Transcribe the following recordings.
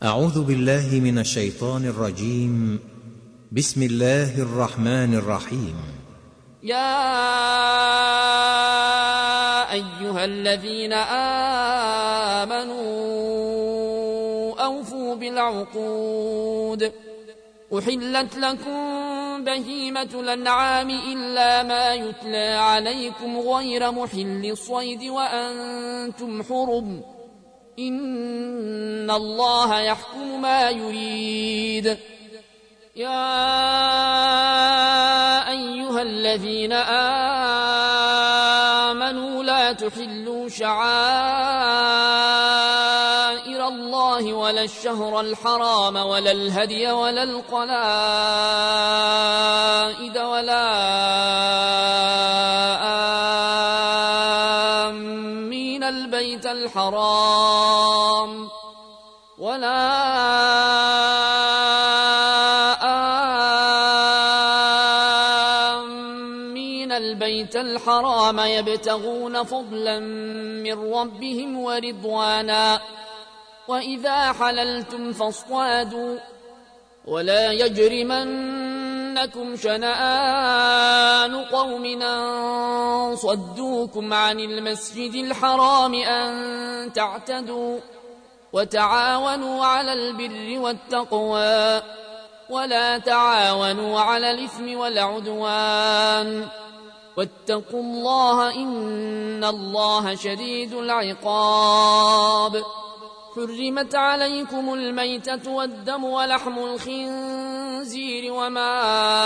أعوذ بالله من الشيطان الرجيم. بسم الله الرحمن الرحيم. يا أيها الذين آمنوا أوفوا بالعقود. أحلت لكم بهيمة الأنعام إلا ما يتلى عليكم غير محل الصيد وأنتم حرم. إن الله يحكم ما يريد. يا أيها الذين آمنوا لا تحلوا شعائر الله ولا الشهر الحرام ولا الهدي ولا القلائد ولا آمين البيت الحرام البيت الحرام يبتغون فضلا من ربهم ورضوانا. وإذا حللتم فاصطادوا ولا يجرمنكم شنآن قوم أن صدوكم عن المسجد الحرام أن تعتدوا. وتعاونوا على البر والتقوى ولا تعاونوا على الإثم والعدوان. واتقوا الله إن الله شديد العقاب. حرمت عليكم الميتة والدم ولحم الخنزير وما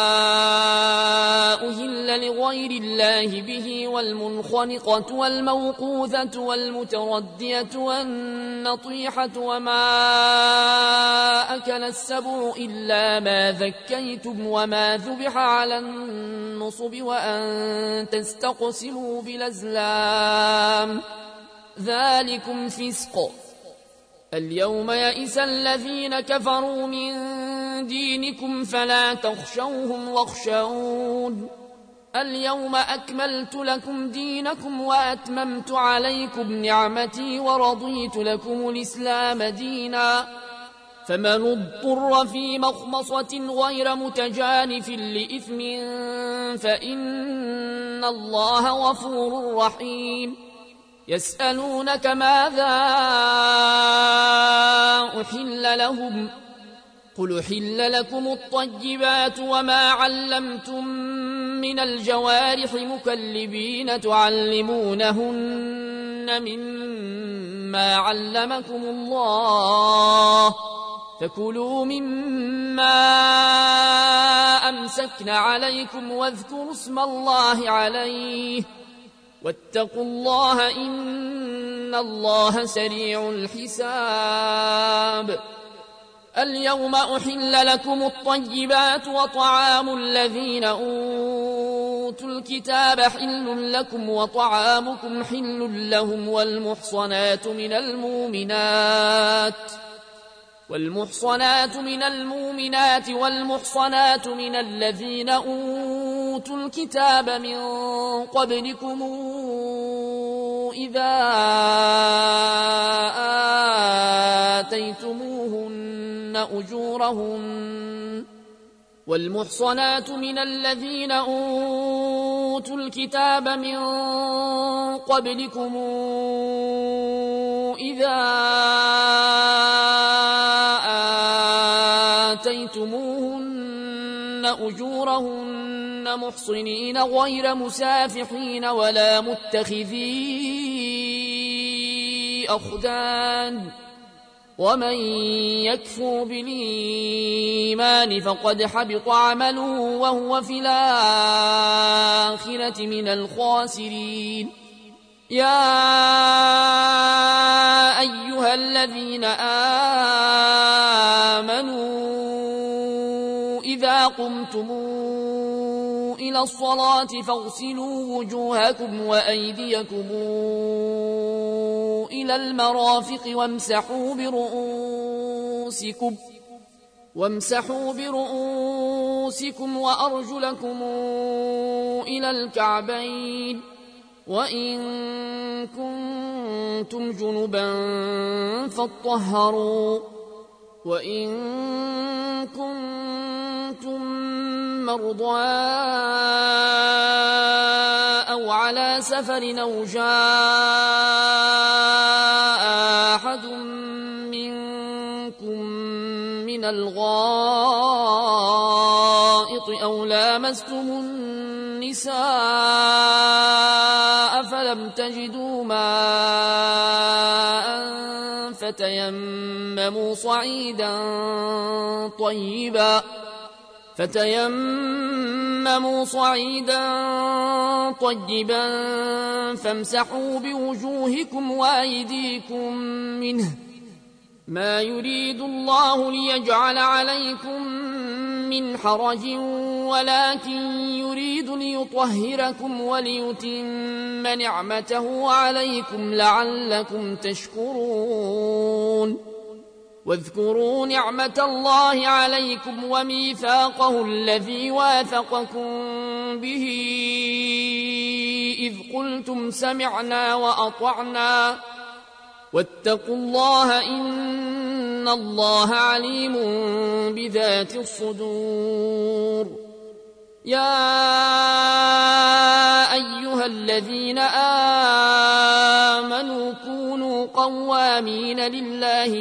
أهل لغير الله به والمنخنقة والموقوذة والمتردية والنطيحة وما أكل السبع إلا ما ذكيتم وما ذبح على النصب وأن تستقسموا بالأزلام ذلكم فسق. اليوم يئس الذين كفروا من دينكم فلا تخشوهم واخشون. اليوم أكملت لكم دينكم وأتممت عليكم نعمتي ورضيت لكم الإسلام دينا. فمن اضطر في مخمصة غير متجانف لإثم فإن الله غفور رحيم. يسألونك ماذا أحل لهم قل أحل لكم الطيبات وما علمتم من الجوارح مكلبين تعلمونهن مما علمكم الله فكلوا مما أمسكن عليكم واذكروا اسم الله عليه واتقوا الله إن الله سريع الحساب. اليوم أحل لكم الطيبات وطعام الذين أوتوا الكتاب حل لكم وطعامكم حل لهم والمحصنات من المؤمنات والمحصنات من الذين أوتوا الكتاب من قبلكم إذا آتيتموهن أجورهن والمحصنات من الذين أوتوا الكتاب من قبلكم إذا آتيتموهن أجورهن محصنين غير مسافحين ولا متخذي أخدان. ومن يكفر بالإيمان فقد حبط عمله وهو في الآخرة من الخاسرين. يا أيها الذين آمنوا إذا قمتم إلى الصلاة فاغسلوا وجوهكم وأيديكم إلى المرافق وامسحوا برؤوسكم وأرجلكم إلى الكعبين وإن كنتم جنبا فاطهروا وإن كنتم مرضى أو على سفر أو جاء أحد منكم من الغائط أو لامستم النساء فلم تجدوا ماء فتيمموا صعيدا طيبا فامسحوا بوجوهكم وأيديكم منه ما يريد الله ليجعل عليكم من حرج ولكن يريد ليطهركم وليتم نعمته عليكم لعلكم تشكرون واذكروا نعمة الله عليكم وميثاقه الذي واثقكم به إذ قلتم سمعنا وأطعنا واتقوا الله إن الله عليم بذات الصدور يا أيها الذين آمنوا كونوا قوامين لله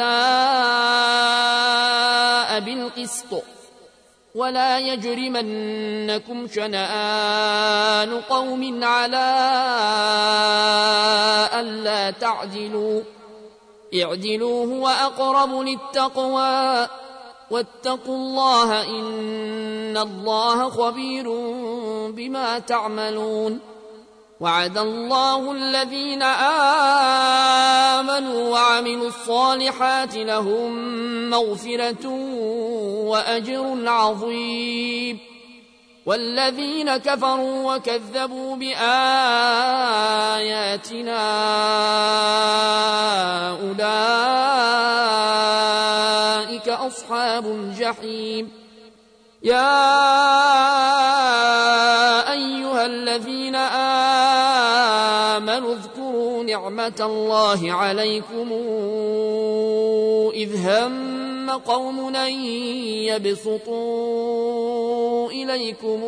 شهداء بالقسط ولا يجرمنكم شنآن قوم على ألا تعدلوا اعدلوا هو أقرب للتقوى واتقوا الله إن الله خبير بما تعملون وعد الله الذين آمنوا وعملوا الصالحات لهم مغفرة وأجر عظيم والذين كفروا وكذبوا بآياتنا أولئك أصحاب الجحيم يا أيها الذين آمنوا اذكروا نعمة الله عليكم إذ هم قوم أن يبسطوا إليكم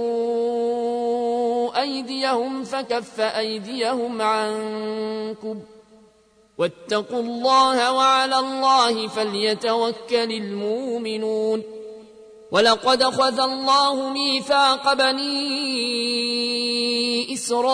أيديهم فكف أيديهم عنكم واتقوا الله وعلى الله فليتوكل المؤمنون ولقد أخذ الله ميثاق بني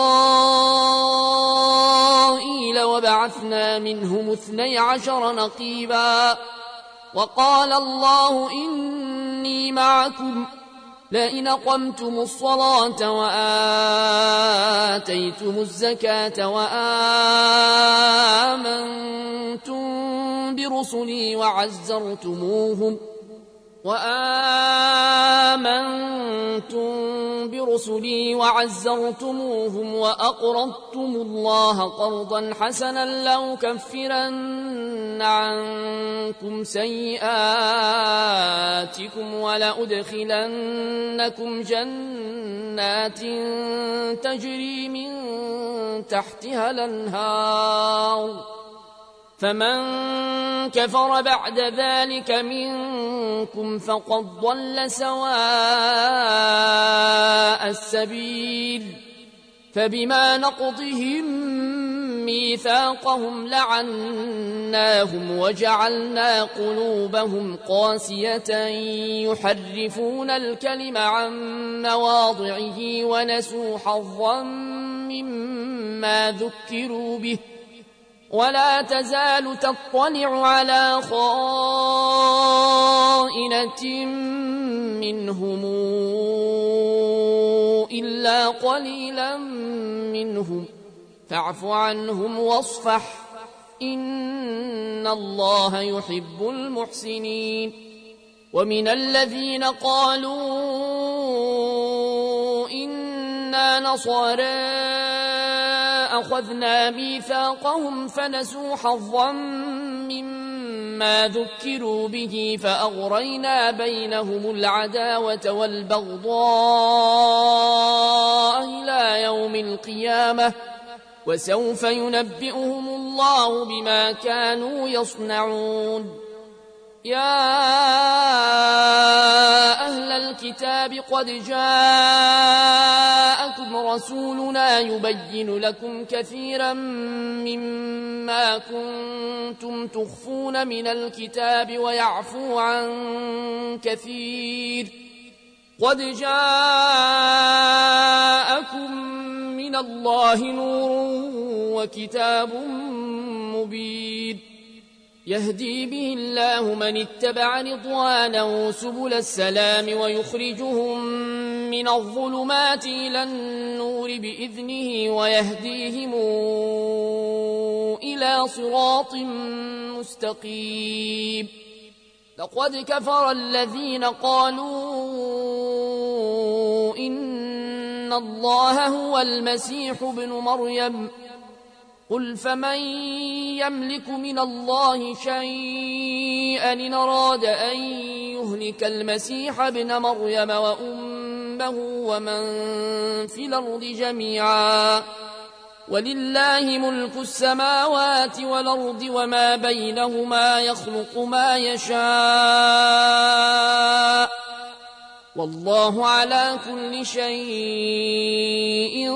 إسرائيل وبعثنا منهم 12 نقيبا وقال الله إني معكم لئن أقمتم الصلاة وآتيتم الزكاة وآمنتم برسلي وعزرتموهم وأقرضتم الله قرضا حسنا لأكفرن عنكم سيئاتكم ولأدخلنكم جنات تجري من تحتها الأنهار فمن كفر بعد ذلك منكم فقد ضل سواء السبيل فبما نقضهم ميثاقهم لعناهم وجعلنا قلوبهم قاسية يحرفون الكلم عن مواضعه ونسوا حظا مما ذكروا به ولا تزال تطلع على خائنة منهم إلا قليلا منهم فاعف عنهم واصفح إن الله يحب المحسنين ومن الذين قالوا إنا نصارى أخذنا ميثاقهم فنسوا حظا مما ذكروا به فأغرينا بينهم العداوة والبغضاء إلى يوم القيامة وسوف ينبئهم الله بما كانوا يصنعون يا أهل الكتاب قد جاءكم رسولنا يبين لكم كثيرا مما كنتم تخفون من الكتاب ويعفو عن كثير. قد جاءكم من الله نور وكتاب مبين يهدي به الله من اتبع رضوانه سبل السلام ويخرجهم من الظلمات إلى النور بإذنه ويهديهم إلى صراط مستقيم. لقد كفر الذين قالوا إن الله هو المسيح ابن مريم قل فمن يملك من الله شيئا إن أراد أن يهلك المسيح ابن مريم وأمه ومن في الأرض جميعا ولله ملك السماوات والأرض وما بينهما يخلق ما يشاء والله على كل شيء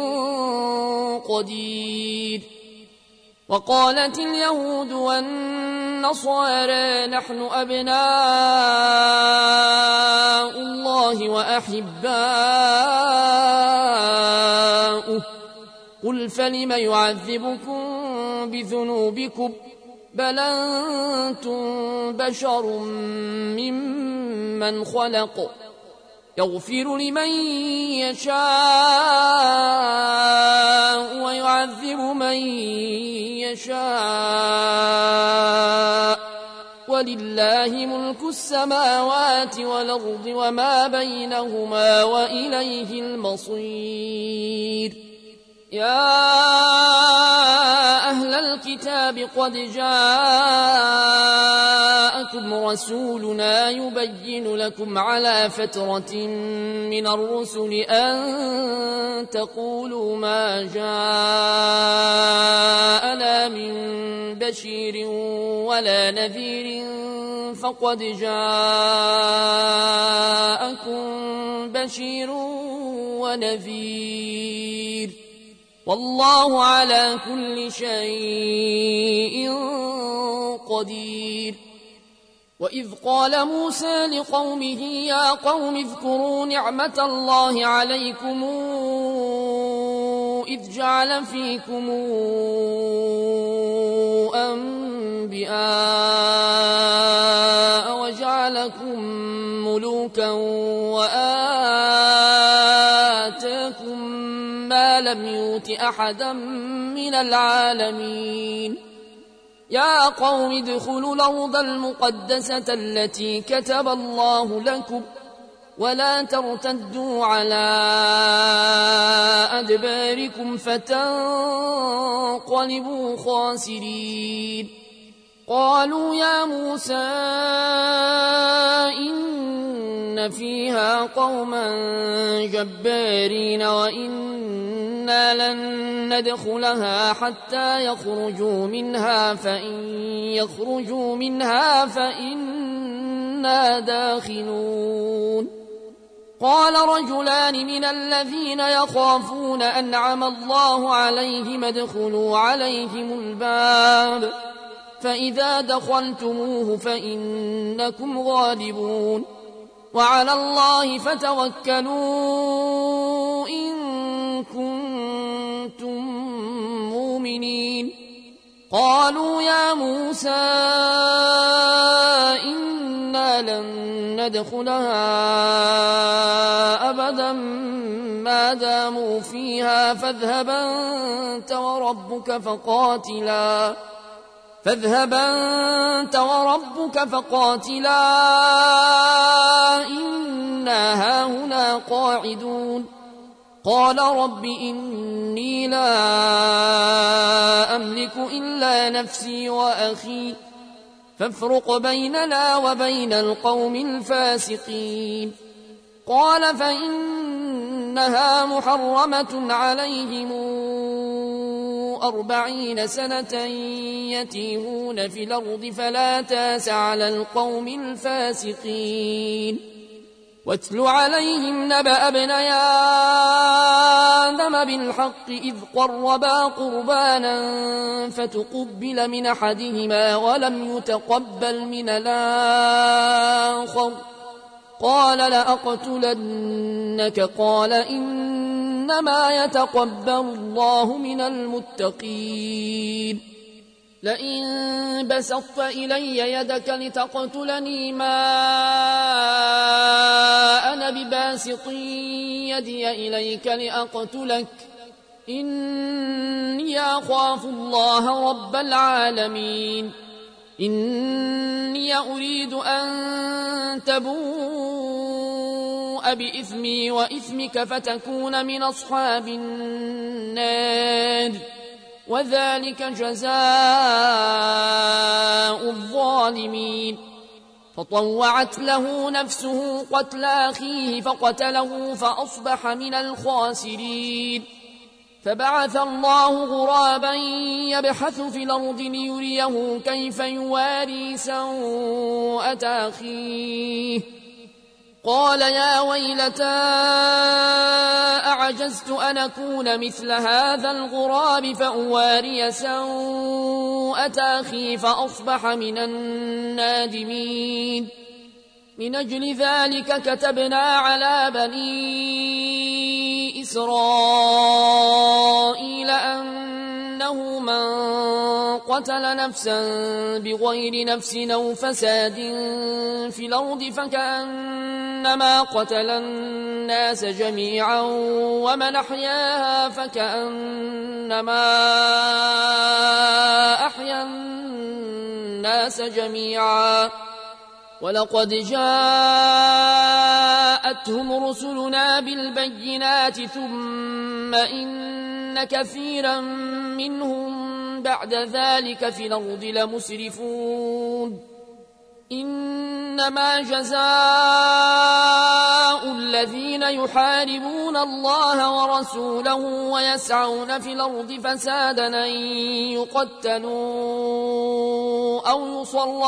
قدير. وقالت اليهود والنصارى نحن أبناء الله وأحباؤه قل فلم يعذبكم بذنوبكم بل أنتم بشر ممن خلق يغفر لمن يشاء ويعذب من يشاء ولله ملك السماوات والأرض وما بينهما وإليه المصير. يا أهل الكتاب قد جاءكم رسولنا يبين لكم على فترة من الرسل أن تقولوا ما جاءنا من بشير ولا نذير فقد جاءكم بشير ونذير والله على كل شيء قدير. وإذ قال موسى لقومه يا قوم اذكروا نعمة الله عليكم إذ جعل فيكم أنبياء وجعلكم ملوكا وآتاكم ما لم يؤت أحدا من العالمين. يا قوم ادخلوا الأرض المقدسة التي كتب الله لكم ولا ترتدوا على أدباركم فتنقلبوا خاسرين. قالوا يا موسى إن فيها قوما جبارين وإنا لن ندخلها حتى يخرجوا منها فإن يخرجوا منها فإنا داخلون. قال رجلان من الذين يخافون أنعم الله عليهم ادخلوا عليهم الباب فإذا دخلتموه فإنكم غالبون وعلى الله فتوكلوا إن كنتم مؤمنين. قالوا يا موسى إنا لن ندخلها أبدا ما داموا فيها فاذهب أنت وربك فقاتلا إنا هاهنا قاعدون. قال رب إني لا أملك إلا نفسي وأخي فافرق بيننا وبين القوم الفاسقين. قال فإنها محرمة عليهم 40 سنة يتيهون في الأرض فلا تاس على القوم الفاسقين واتل عليهم نبأ ابني آدم بالحق إذ قربا قربانا فتقبل من أحدهما ولم يتقبل من الآخر قال لأقتلنك قال إنما يتقبل الله من المتقين لئن بسطت إلي يدك لتقتلني ما أنا بباسط يدي إليك لأقتلك إني أخاف الله رب العالمين إني أريد أن تبوء بإثمي وإثمك فتكون من أصحاب النار وذلك جزاء الظالمين فطوعت له نفسه قتل أخيه فقتله فأصبح من الخاسرين فبعث الله غرابا يبحث في الأرض ليريه كيف يواري سوءة أخيه قال يا ويلتى أعجزت أن أكون مثل هذا الغراب فأواري سوءة أخي فأصبح من النادمين من أجل ذلك كتبنا على بني إسرائيل أنه من قتل نفسا بغير نفس أو فساد في الأرض فكأنما قتل الناس جميعا ومن أحياها فكأنما أحيا الناس جميعا ولقد جاءتهم رسلنا بالبينات ثم إن كثيرا منهم بعد ذلك في الأرض لمسرفون إنما جزاء الذين يحاربون الله ورسوله ويسعون في الأرض فسادا أن يقتلوا أو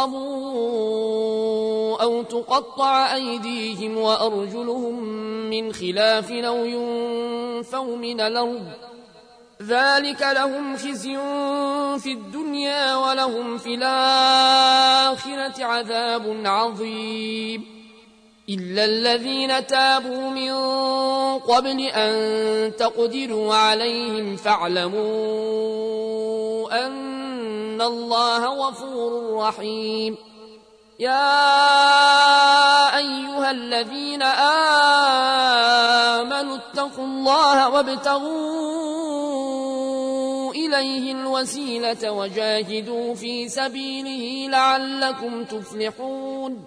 يصلبوا أو تقطع أيديهم وأرجلهم من خلاف أو ينفوا من الأرض ذلك لهم خزي في الدنيا ولهم في الآخرة عذاب عظيم إلا الذين تابوا من قبل أن تقدروا عليهم فاعلموا أن الله غفور رحيم يا أيها الذين آمنوا اتقوا الله وابتغوا إليه الوسيلة وجاهدوا في سبيله لعلكم تفلحون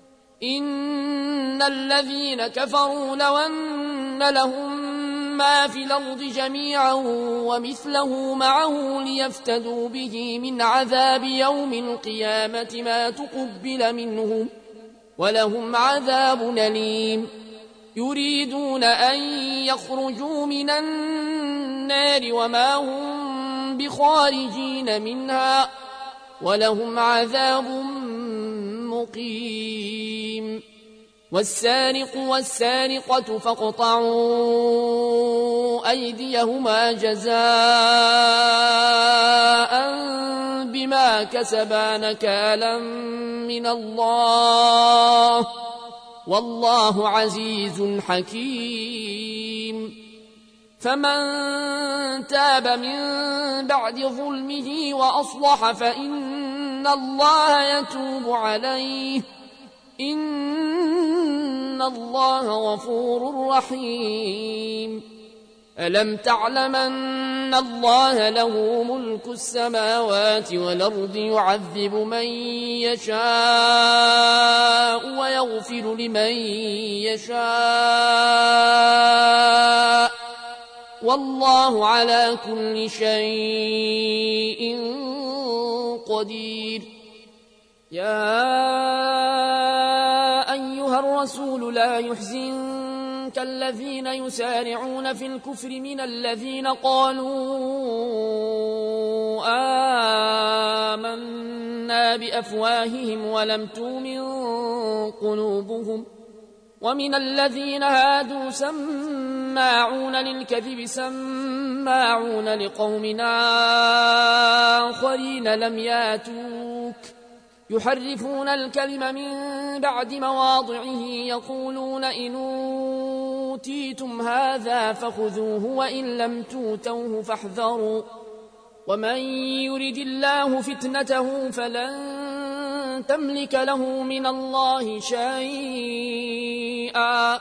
إن الذين كفروا لو أن لهم ما في الأرض جميعا ومثله معه ليفتدوا به من عذاب يوم القيامة ما تقبل منهم ولهم عذاب أليم يريدون أن يخرجوا من النار وما هم بخارجين منها ولهم عذاب مقيم والسارق والسارقة فاقطعوا أيديهما جزاء بما كسبا نكالا من الله والله عزيز حكيم فمن تاب من بعد ظلمه وأصلح فإن الله يتوب عليه إن الله غفور رحيم ألم تعلم أن الله له ملك السماوات والأرض يعذب من يشاء ويغفر لمن يشاء والله على كل شيء قدير يا أيها الرسول لا يحزنك الذين يسارعون في الكفر من الذين قالوا آمنا بأفواههم ولم تؤمن قلوبهم ومن الذين هادوا سماعون للكذب سماعون لقوم آخرين لم ياتوك يحرفون الكلم من بعد مواضعه يقولون إن أوتيتم هذا فخذوه وإن لم توتوه فاحذروا ومن يرد الله فتنته فلن تملك له من الله شيئا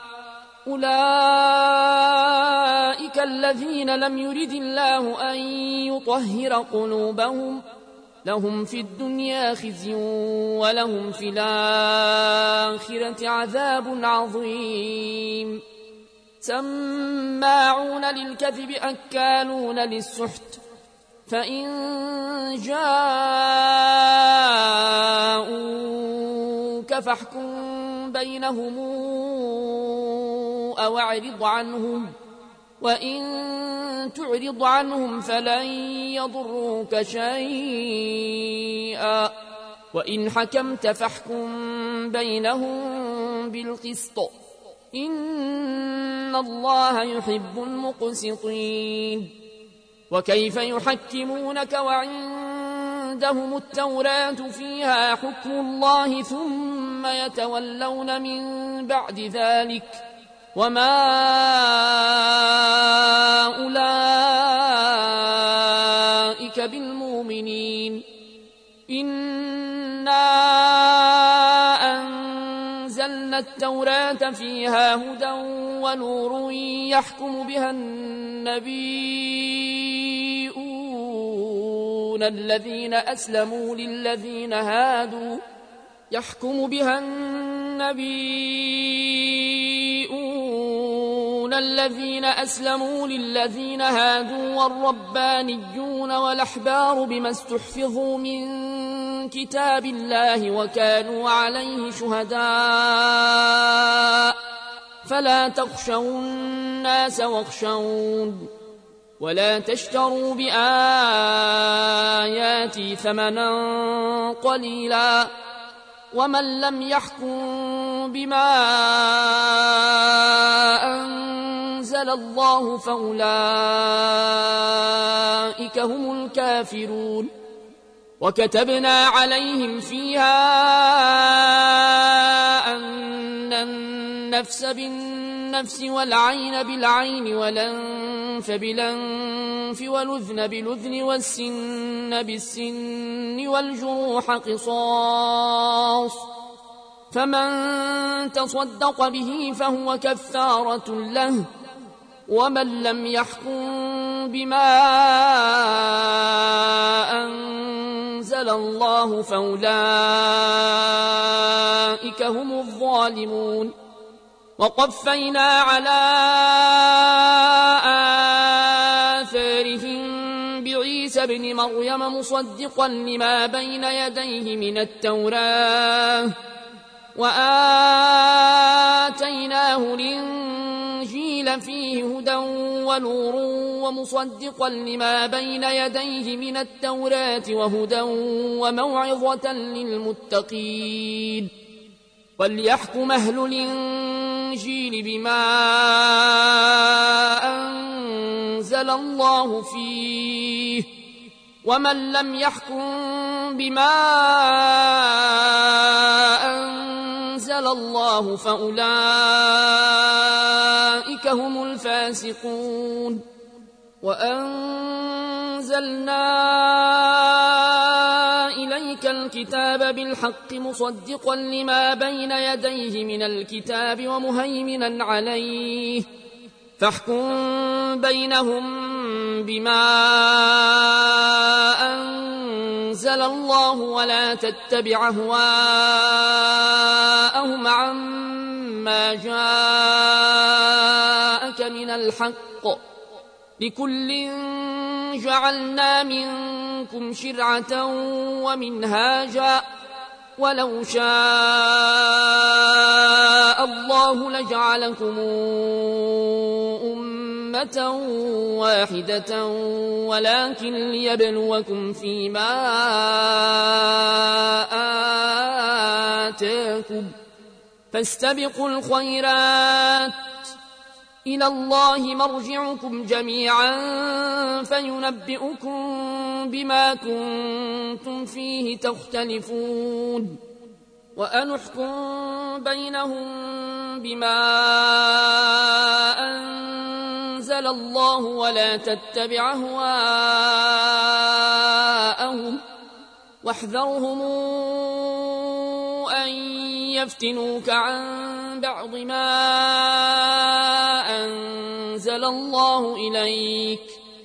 أولئك الذين لم يرد الله أن يطهر قلوبهم لهم في الدنيا خزي ولهم في الآخرة عذاب عظيم سماعون للكذب أكالون للسحت فإن جاءوك فاحكم بينهم أو اعرض عنهم وإن تعرض عنهم فلن يضروك شيئا وإن حكمت فاحكم بينهم بالقسط إن الله يحب المقسطين وكيف يحكمونك وعندهم التوراة فيها حكم الله ثم يتولون من بعد ذلك وما أولئك بالمؤمنين إنا أنزلنا التوراة فيها هدى ونور يحكم بها النبيون الذين أسلموا للذين هادوا والربانيون والأحبار بما استحفظوا من كتاب الله وكانوا عليه شهداء فلا تخشوا الناس واخشون ولا تشتروا بآياتي ثمنا قليلا ومن لم يحكم بما أنزل الله فأولئك هم الكافرون وكتبنا عليهم فيها أن النفس بالنفس والعين بالعين والأنف بالأنف والأذن بالأذن والسن بالسن والجروح قصاص فمن تصدق به فهو كفارة له ومن لم يحكم بما أنزل الله فأولئك هم الظالمون وقفينا على آثارهم بعيسى ابن مريم مصدقا لما بين يديه من التوراة وآتيناه الإنجيل فيه هدى ونور ومصدقا لما بين يديه من التوراة وهدى وموعظة للمتقين وليحكم أهل الإنجيل بما أنزل الله فيه ومن لم يحكم بما أنزل الله فأولئك هم الفاسقون وأنزلنا إليك الكتاب بالحق مصدقا لما بين يديه من الكتاب ومهيمنا عليه فاحكم بينهم بما أنزل الله ولا تتبع أهواءهم عما جاءك من الحق لكل جعلنا منكم شرعة ومنهاجا ولو شاء الله لجعلكم أمة واحدة ولكن ليبلوكم فيما آتاكم فاستبقوا الخيرات إلى الله مرجعكم جميعا فينبئكم بما كنتم فيه تختلفون وأنحكم بينهم بما أنزل الله ولا تتبع أهواءهم واحذرهم أن يفتنوك عن بعض ما أنزل الله إليك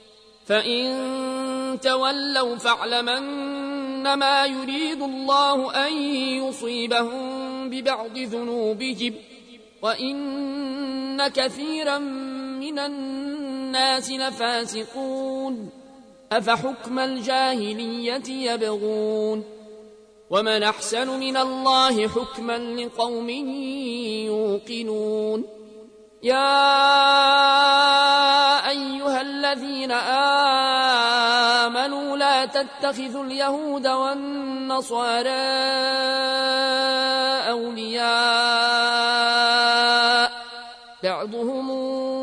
فإن تولوا فاعلم أنما يريد الله أن يصيبهم ببعض ذنوبهم وإن كثيرا من الناس لفاسقون أفحكم الجاهلية يبغون ومن أحسن من الله حكما لقوم يوقنون يا أيها الذين آمنوا لا تتخذوا اليهود والنصارى أولياء بعضهم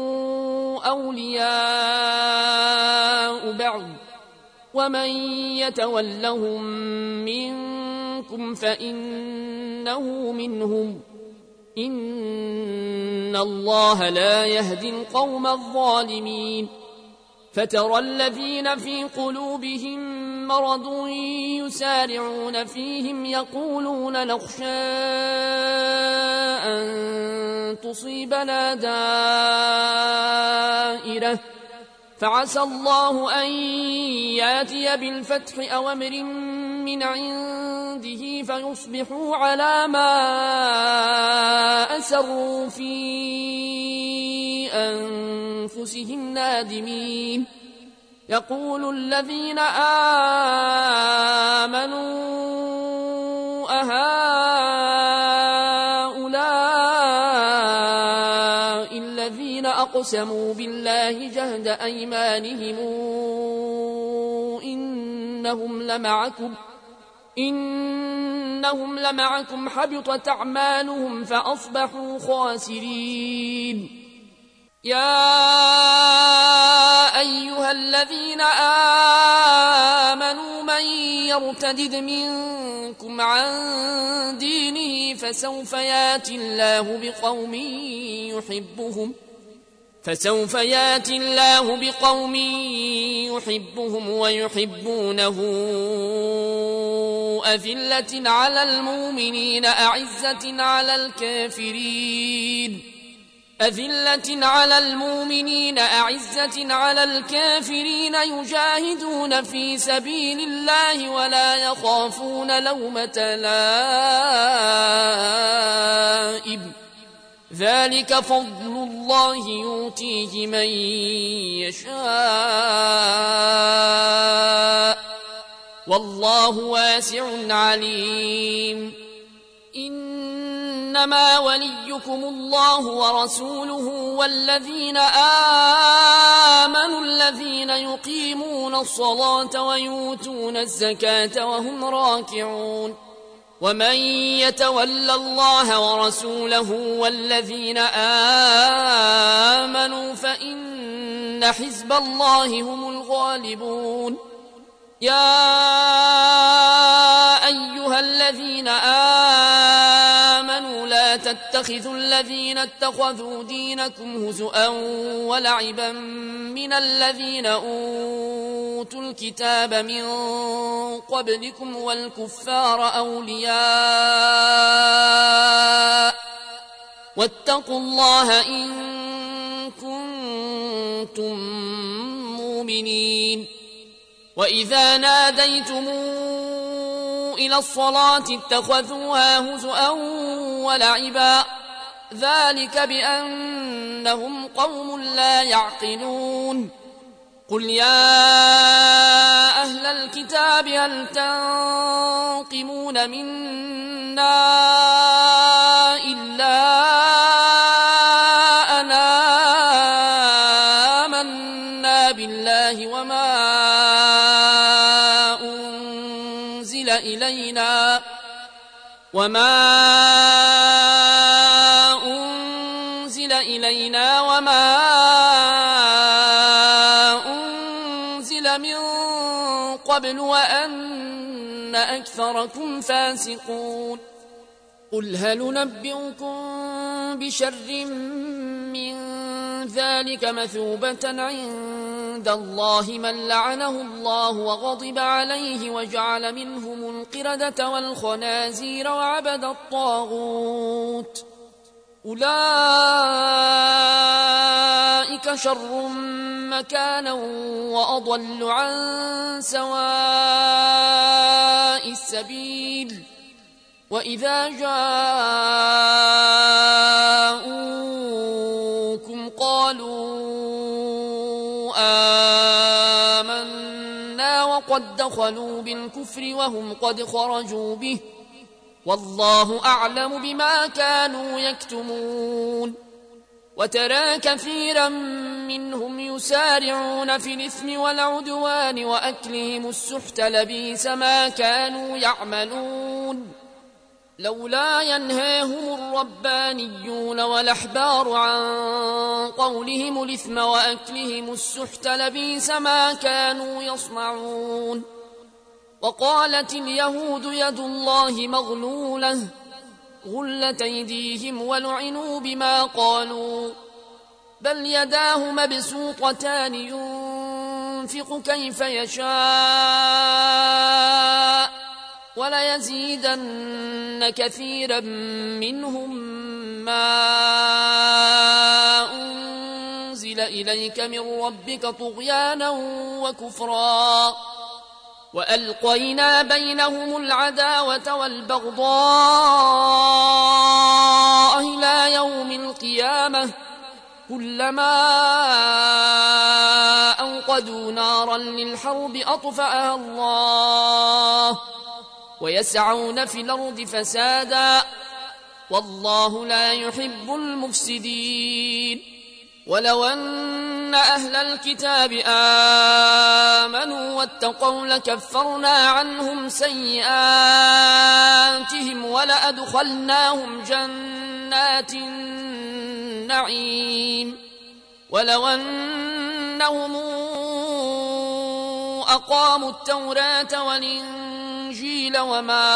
أولياء بعض ومن يتولهم منكم فإنه منهم إن الله لا يهدي القوم الظالمين فترى الذين في قلوبهم مرض يسارعون فيهم يقولون نخشى أن تصيبنا دائرة فعسى الله أن ياتي بالفتح أو أمر من عنده فيصبحوا على ما أسروا في أنفسهم نادمين يقول الذين آمنوا أهؤلاء الذين أقسموا بالله جهد أيمانهم إنهم لمعكم حبطت أعمالهم فأصبحوا خاسرين يا أيها الذين آمنوا من يرتدد منكم عن دينه فسوف ياتي الله بقوم يحبهم ويحبونه أذلة على المؤمنين أعزة على الكافرين يجاهدون في سبيل الله ولا يخافون لومة لائم ذلك فضل الله يؤتيه من يشاء والله واسع عليم إنما وليكم الله ورسوله والذين آمنوا الذين يقيمون الصلاة ويؤتون الزكاة وهم راكعون ومن يتول الله ورسوله والذين آمنوا فإن حزب الله هم الغالبون يا أيها الذين آمنوا لا تتخذوا الذين اتخذوا دينكم هزؤا ولعبا من الذين أوتوا الكتاب من قبلكم والكفار أولياء واتقوا الله إن كنتم مؤمنين وإذا ناديتم إلى الصلاة اتخذوها هزؤا ولعبا ذلك بأنهم قوم لا يعقلون قل يا أهل الكتاب هل تنقمون منا إلا أن إلينا وما أنزل من قبل وأن أكثركم فاسقون قل هل ننبئكم بشر من ذلك مثوبة عند الله من لعنه الله وغضب عليه وجعل منهم القردة والخنازير وعبد الطاغوت أولئك شر مكانا وأضل عن سواء السبيل وإذا جاءوكم قالوا آمنا وقد دخلوا بالكفر وهم قد خرجوا به والله أعلم بما كانوا يكتمون وترى كثيرا منهم يسارعون في الإثم والعدوان وأكلهم السحت لبئس ما كانوا يعملون لولا ينهاهم الربانيون والأحبار عن قولهم الإثم وأكلهم السحت لبئس ما كانوا يصنعون وقالت اليهود يد الله مغلولة غلت أيديهم ولعنوا بما قالوا بل يداه مبسوطتان ينفق كيف يشاء وليزيدن كثيرا منهم ما أنزل إليك من ربك طغيانا وكفرا وألقينا بينهم العداوة والبغضاء إلى يوم القيامة كلما أوقدوا نارا للحرب أطفأها الله ويسعون في الأرض فسادا والله لا يحب المفسدين ولو أن أهل الكتاب آمنوا واتقوا لكفرنا عنهم سيئاتهم ولأدخلناهم جنات النعيم ولو أنهم أقاموا التوراة والإنجيل وما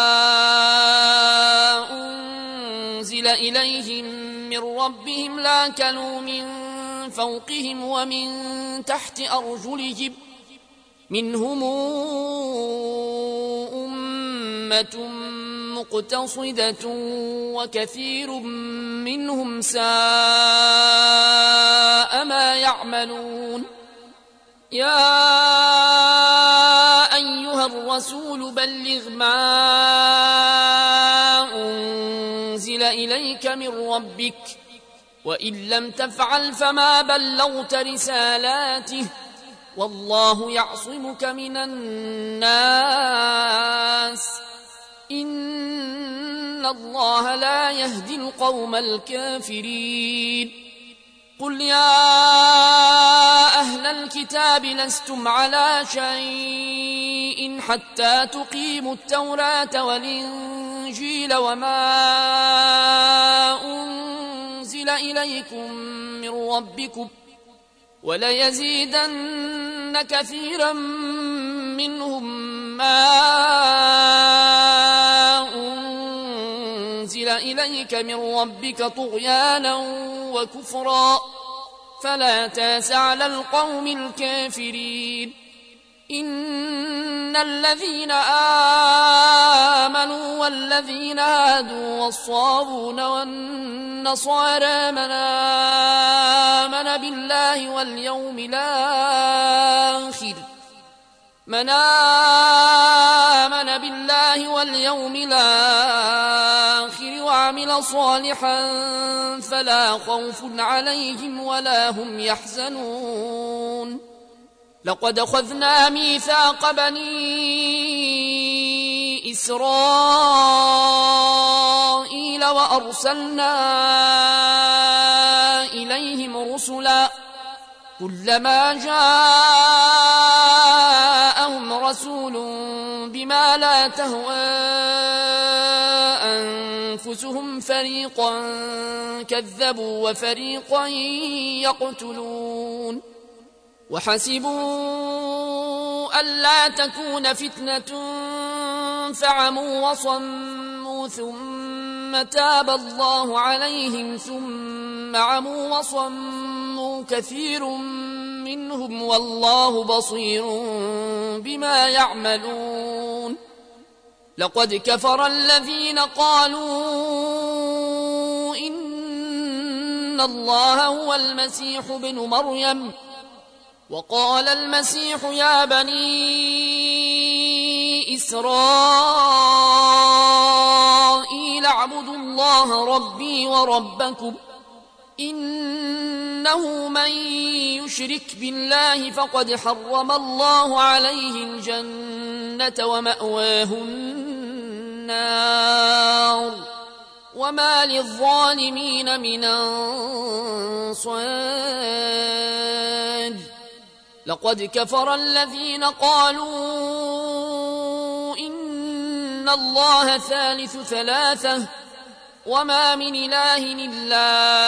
أنزل إليهم من ربهم لاكلوا من فوقهم ومن تحت أرجلهم منهم أمة مقتصدة وكثير منهم ساء ما يعملون يا أيها الرسول بلغ ما أنزل إليك من ربك وإن لم تفعل فما بلغت رسالاته والله يعصمك من الناس إن الله لا يهدي القوم الكافرين قل يا أهل الكتاب لستم على شيء حتى تقيموا التوراة والإنجيل وما أنزل إليكم من ربكم وليزيدن كثيرا منهم ما أنزل إليك من ربك طغيانا وكفرا فلا تاس على القوم الكافرين إن الذين آمنوا والذين هادوا والصابون والنصارى من آمن بالله واليوم الآخر وعمل صالحا فلا خوف عليهم ولا هم يحزنون لقد أخذنا ميثاق بني إسرائيل وأرسلنا إليهم رسلا كلما جاءهم رسول بما ما لا تهوى أنفسهم فريقا كذبوا وفريقا يقتلون وحسبوا ألا تكون فتنة فعموا وصموا ثم تاب الله عليهم ثم عموا وصموا كثير منهم والله بصير بما يعملون لقد كفر الذين قالوا إن الله هو المسيح ابن مريم وقال المسيح يا بني إسرائيل اعبدوا الله ربي وربكم إنه من يشرك بالله فقد حرم الله عليه الجنة ومأواه النار وما للظالمين من أنصار لقد كفر الذين قالوا إن الله ثالث ثلاثة وما من إله إلا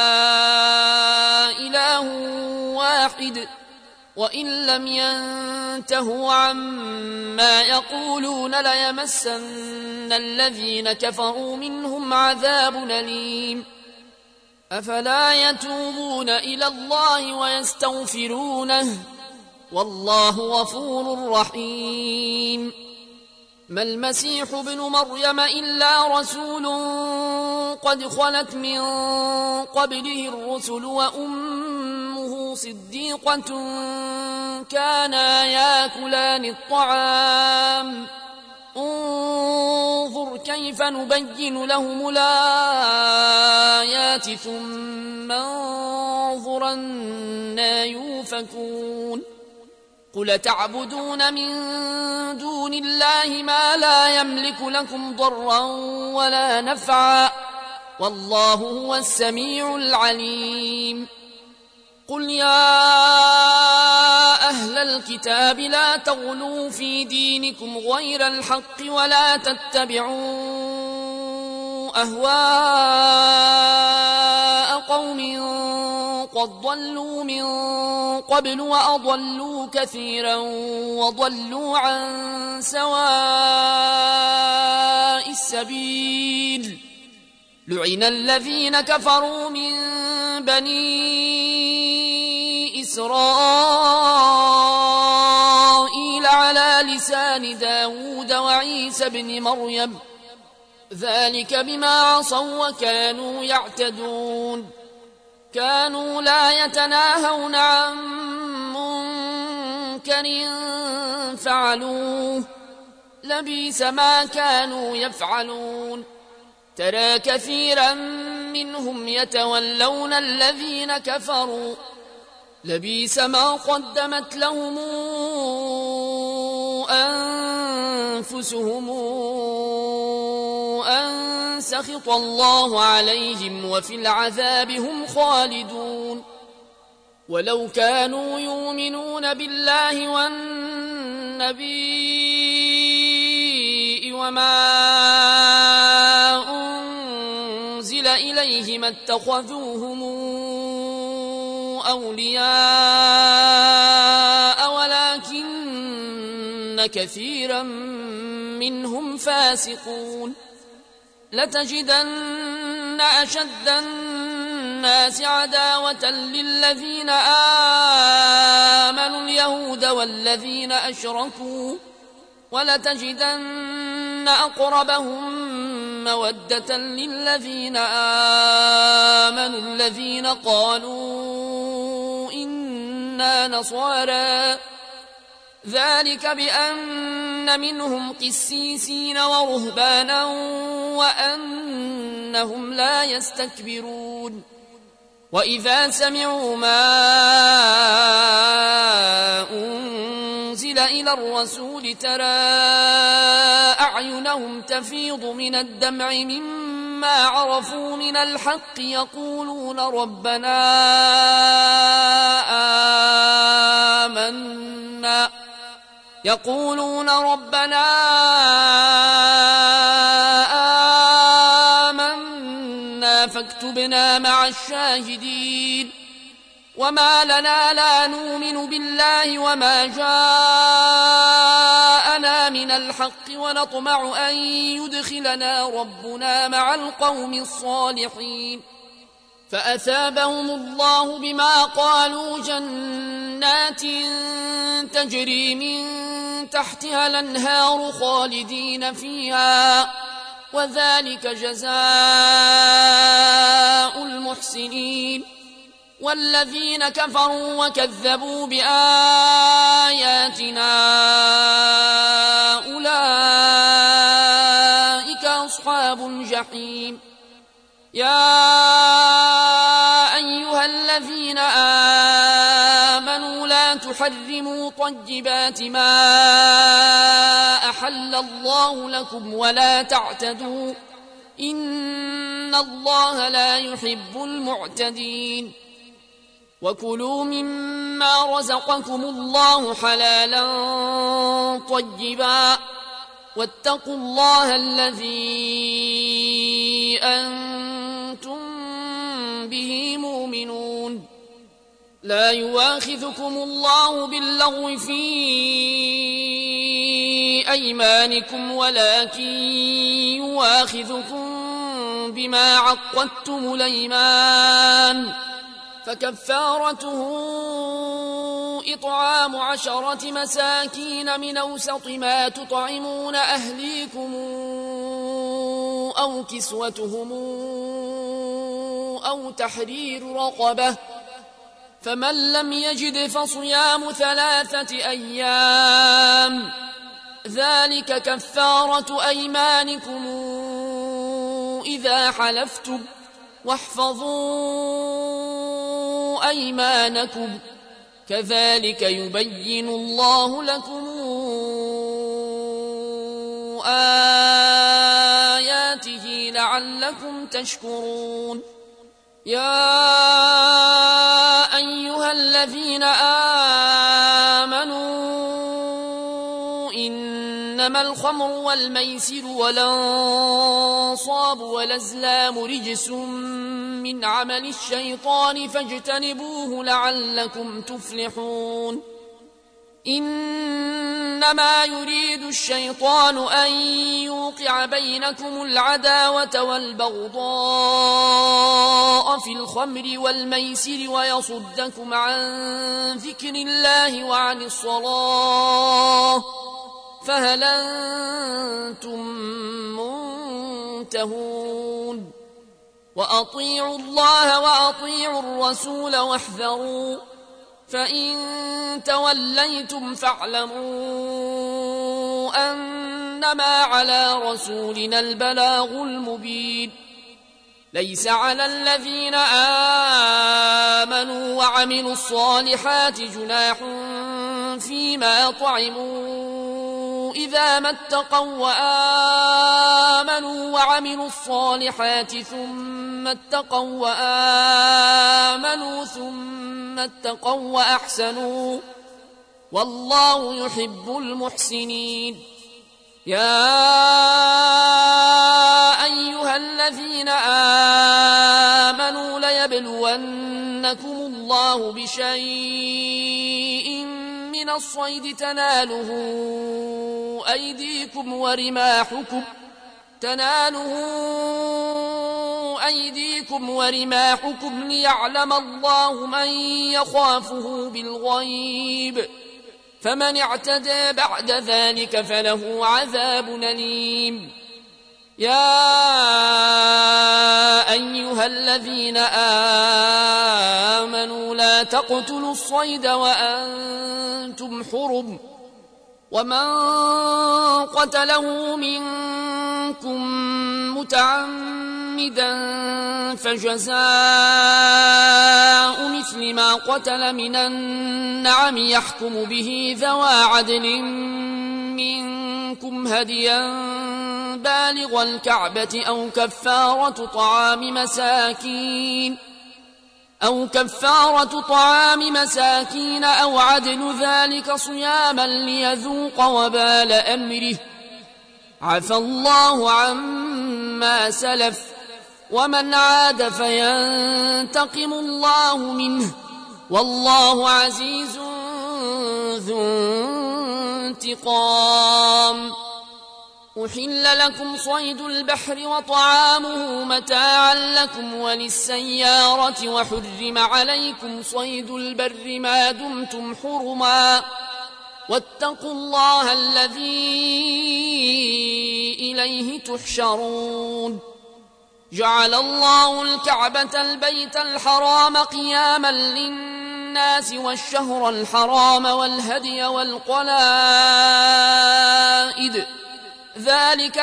إله واحد وإن لم ينتهوا عما يقولون ليمسن الذين كفروا منهم عذاب أليم أفلا يتوبون إلى الله ويستغفرونه والله غفور رحيم ما المسيح ابن مريم إلا رسول قد خلت من قبله الرسل وأمه صديقة كانا ياكلان الطعام انظر كيف نبين لهم الآيات ثم انظر أنى يؤفكون قل تعبدون من دون الله ما لا يملك لكم ضرا ولا نفعا والله هو السميع العليم قل يا أهل الكتاب لا تغلوا في دينكم غير الحق ولا تتبعوا أهواء قوم قد ضلوا من قبل وأضلوا كثيرا وضلوا عن سواء السبيل لعن الذين كفروا من بني إسرائيل على لسان داود وعيسى بن مريم ذلك بما عصوا وكانوا يعتدون كانوا لا يتناهون عن منكر فعلوه لبئس ما كانوا يفعلون ترى كثيرا منهم يتولون الذين كفروا لبئس ما قدمت لهم أنفسهم أن سخط الله عليهم وفي العذاب هم خالدون ولو كانوا يؤمنون بالله والنبي وما أنزل إليه ما اتخذوهم أولياء ولكن كثيرا منهم فاسقون لتجدن أشد الناس عداوة للذين آمنوا اليهود والذين أشركوا ولتجدن أقربهم مودة للذين آمنوا الذين قالوا إنا نصارى ذلك بأن منهم قسيسين ورهبانا وأنهم لا يستكبرون وإذا سمعوا ما أنزل إلى الرسول ترى أعينهم تفيض من الدمع مما عرفوا من الحق يقولون ربنا يقولون ربنا آمنا فاكتبنا مع الشاهدين وما لنا لا نؤمن بالله وما جاءنا من الحق ونطمع أن يدخلنا ربنا مع القوم الصالحين فأثابهم الله بما قالوا جنات تجري من تحتها الأنهار خالدين فيها وذلك جزاء المحسنين والذين كفروا وكذبوا بآياتنا أولئك أصحاب الجحيم يا أيها الذين آمنوا لا تحرموا طيبات ما أحل الله لكم ولا تعتدوا إن الله لا يحب المعتدين وكلوا مما رزقكم الله حلالا طيبا واتقوا الله الذي أنتم به مؤمنون لا يؤاخذكم الله باللغو في أيمانكم ولكن يؤاخذكم بما عقدتم الأيمان فكفارته إطعام 10 مساكين من أوسط ما تطعمون أهليكم أو كسوتهم أو تحرير رقبة فمن لم يجد فصيام 3 أيام ذلك كفارة أيمانكم إذا حلفتم واحفظوا أيمانكم كذلك يبين الله لكم آياته لعلكم تشكرون يا أيها الذين آمنوا إنما الخمر والميسر والأنصاب والأزلام رجس من عمل الشيطان فاجتنبوه لعلكم تفلحون إنما يريد الشيطان أن يوقع بينكم العداوة والبغضاء في الخمر والميسر ويصدكم عن ذكر الله وعن الصلاة فهل أنتم منتهون وأطيعوا الله وأطيعوا الرسول واحذروا فإن توليتم فاعلموا أنما على رسولنا البلاغ المبين ليس على الذين آمنوا وعملوا الصالحات جناح فيما طعموا إذا ما اتقوا وآمنوا وعملوا الصالحات ثم اتقوا وآمنوا ثم اتقوا وأحسنوا والله يحب المحسنين يا أيها الذين آمنوا ليبلونكم الله بشيء من الصيد تناله أيديكم ورماحكم ليعلم الله من يخافه بالغيب فمن اعتدى بعد ذلك فله عذاب أليم يا أيها الذين آمنوا لا تقتلوا الصيد وأنتم حرم ومن قتله منكم متعمدا فجزاء مثل ما قتل من النعم يحكم به ذوى عدل منكم هديا بالغ الكعبة أو كفارة طعام مساكين أو كفارة طعام مساكين أو عدل ذلك صياما ليذوق وبال أمره. عفى الله عما سلف ومن عاد فينتقم الله منه والله عزيز ذو انتقام. أحل لكم صيد البحر وطعامه متاعا لكم وللسيارة وحرم عليكم صيد البر ما دمتم حرما واتقوا الله الذي إليه تحشرون. جعل الله الكعبة البيت الحرام قياما للناس والشهر الحرام والهدي والقلائد ذلك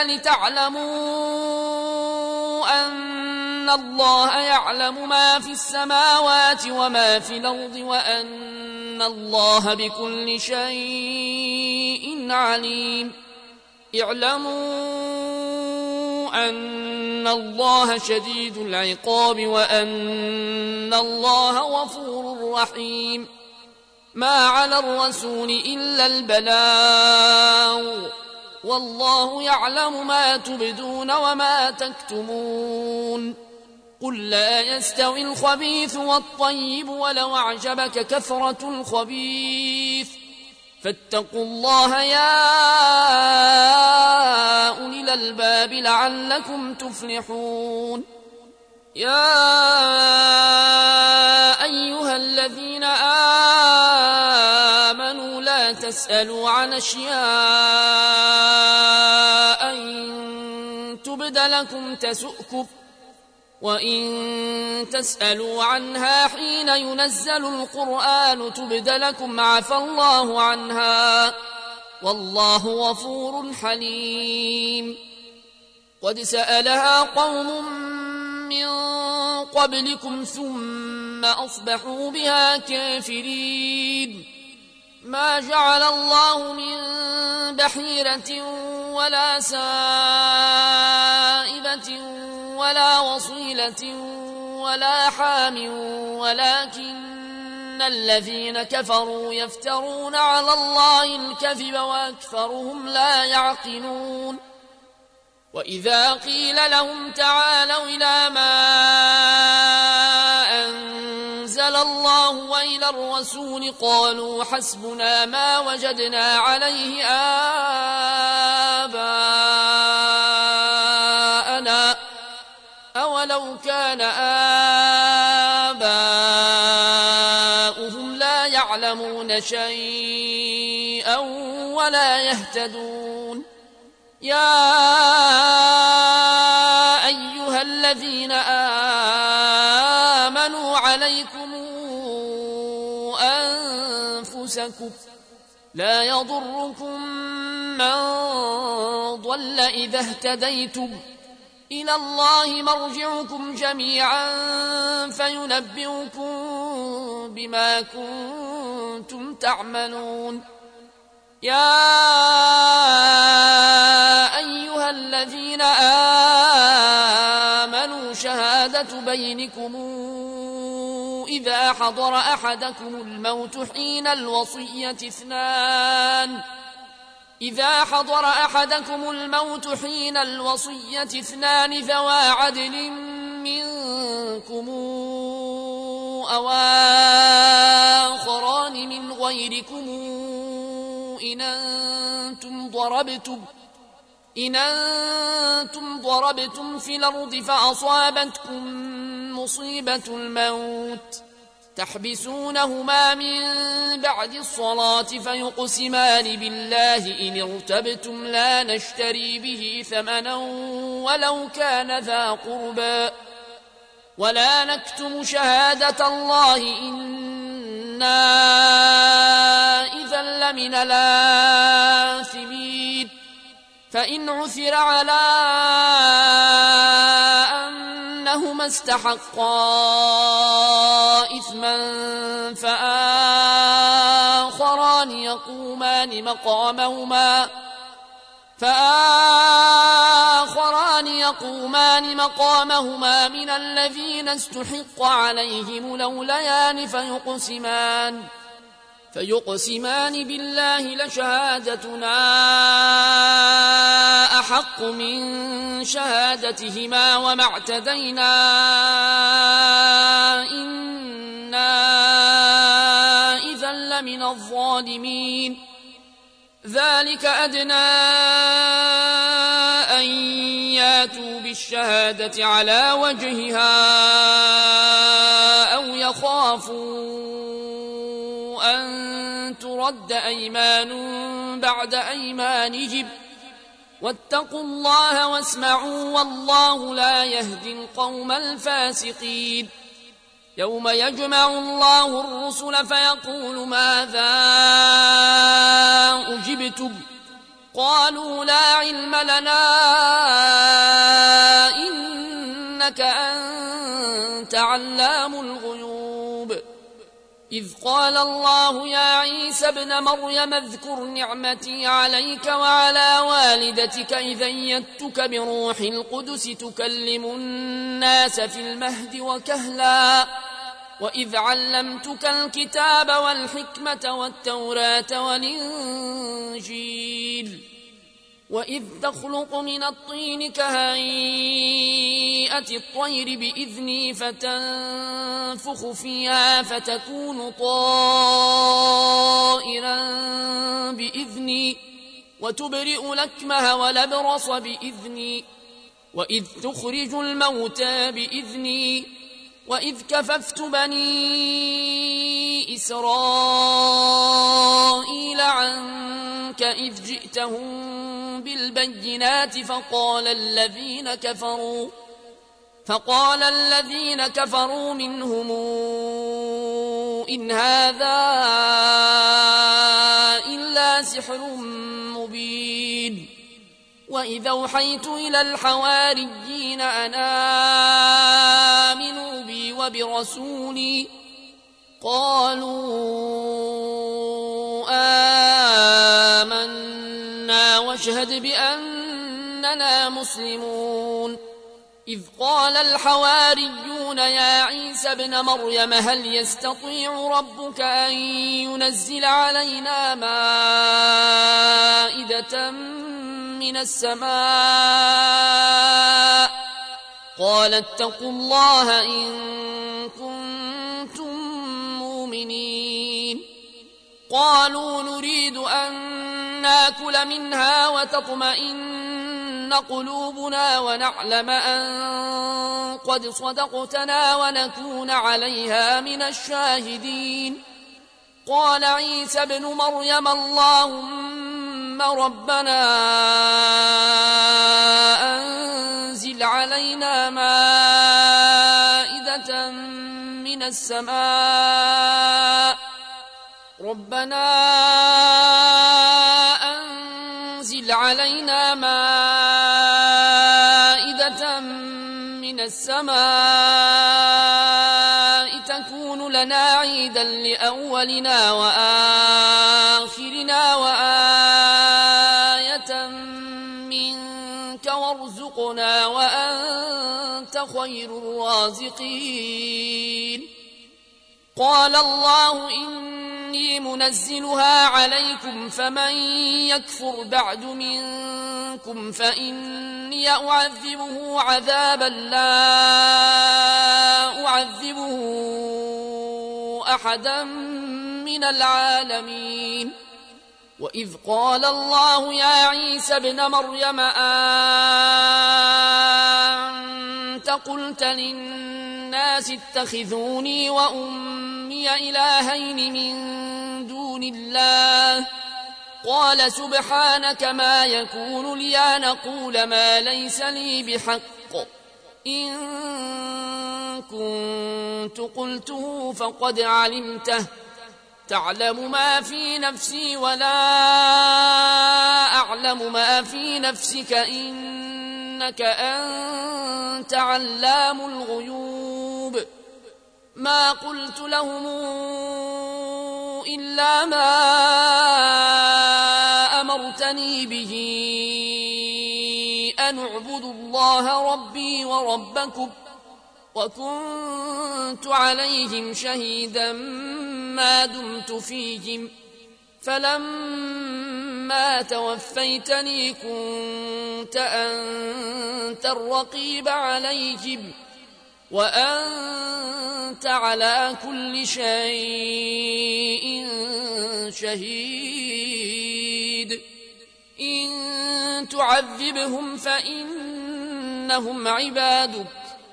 لتعلموا أن الله يعلم ما في السماوات وما في الأرض وأن الله بكل شيء عليم. اعلموا أن الله شديد العقاب وأن الله غفور رحيم. ما على الرسول إلا البلاغ والله يعلم ما تبدون وما تكتمون. قل لا يستوي الخبيث والطيب ولو أعجبك كثرة الخبيث فاتقوا الله يا أولي الألباب لعلكم تفلحون. يا أيها الذين آمنوا لا تسألوا عن أشياء إن تبد لكم تسؤكم وإن تسألوا عنها حين ينزل القرآن تبد لكم عفى الله عنها والله غفور حليم. قد سألها قوم من قبلكم ثم أصبحوا بها كافرين. ما جعل الله من بحيرة ولا سائبة ولا وصيلة ولا حام ولكن الذين كفروا يفترون على الله الكذب وأكثرهم لا يعقلون. وإذا قيل لهم تعالوا إلى ما أنزل الله وإلى الرسول قالوا حسبنا ما وجدنا عليه آباءنا أولو كان آباؤهم لا يعلمون شيئا ولا يهتدون. يا أيها الذين آمنوا عليكم أنفسكم لا يضركم من ضل إذا اهتديتم إلى الله مرجعكم جميعا فينبئكم بما كنتم تعملون. يا أيها الذين آمنوا شهادة بينكم إذا حضر أحدكم الموت حين الوصية اثنان ذوى عدل منكم أو آخران من غيركم إن أنتم ضربتم في الأرض فأصابتكم مصيبة الموت تحبسونهما من بعد الصلاة فيقسمان بالله إن ارتبتم لا نشتري به ثمنا ولو كان ذا قربى ولا نكتم شهادة الله إنا إذا لمن الآثمين. فإن عثر على أنهما استحقا إثما فآخران آخران يقومان مقامهما من الذين استحق عليهم الأوليان فيقسمان بالله لشهادتنا أحق من شهادتهما وما اعتدينا إنا إذا لمن الظالمين. ذلك أدنى أن ياتوا بالشهادة على وجهها أو يخافوا أن ترد أيمان بعد أيمانهم واتقوا الله واسمعوا والله لا يهدي القوم الفاسقين. يوم يجمع الله الرسل فيقول ماذا أجبتم قالوا لا علم لنا إنك أنت علام الغيوب. إذ قال الله يا عيسى ابن مريم اذكر نعمتي عليك وعلى والدتك إذ أيدتك بروح القدس تكلم الناس في المهد وكهلا وإذ علمتك الكتاب والحكمة والتوراة والإنجيل وإذ تخلق من الطين كهيئة الطير بإذني فتنفخ فيها فتكون طائرا بإذني وتبرئ الأكمه والأبرص بإذني وإذ تخرج الموتى بإذني وإذ كففت بني إسرائيل عنك إذ جئتهم بالبينات فقال الذين كفروا منهم إن هذا إلا سحر مبين. وإذا أوحيت إلى الحواريين أن آمنوا بي وبرسولي قالوا آمنا واشهد بأننا مسلمون. إذ قال الحواريون يا عيسى ابن مريم هل يستطيع ربك أن ينزل علينا مائدة من السماء قال اتقوا الله إن كنتم مؤمنين. قالوا نريد أن ناكل منها وتطمئن قلوبنا ونعلم أن قد صدقتنا ونكون عليها من الشاهدين. قال عيسى ابن مريم اللهم ربنا أنزل علينا مائدة من السماء تكون لنا عيدا لأولنا وآخرنا وآية منك وارزقنا وأنت خير الرازقين. قال الله إني منزلها عليكم فمن يكفر بعد منكم فإني أعذبه عذابا لا أعذبه أحدا من العالمين. وإذ قال الله يا عيسى ابن مريم أنت قلت للناس اتخذوني وأمي إلهين من دون الله قال سبحانك ما يكون لي أن أقول ما ليس لي بحق إن كنت قلته فقد علمته تعلم ما في نفسي ولا أعلم ما في نفسك إنك أنت علام الغيوب. ما قلت لهم إلا ما أمرتني به أن اعبدوا الله الله ربي وربكم وكنت عليهم شهيدا ما دمت فيهم فلما توفيتني كنت أنت الرقيب عليهم وأنت على كل شيء شهيد إن تعذبهم فإنهم عبادك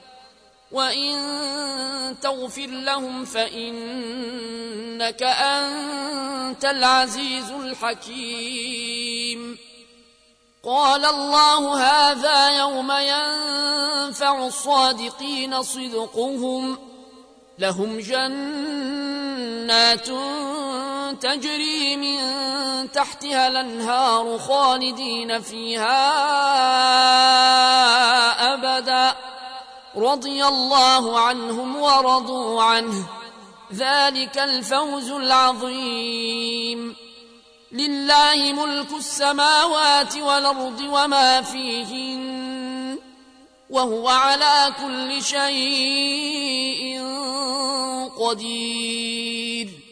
وإن تغفر لهم فإنك أنت العزيز الحكيم قال الله هذا يوم ينفع الصادقين صدقهم لهم جنات تجري من تحتها الأنهار خالدين فيها أبدا رضي الله عنهم ورضوا عنه ذلك الفوز العظيم لله ملك السماوات والأرض وما فيهن وهو على كل شيء قدير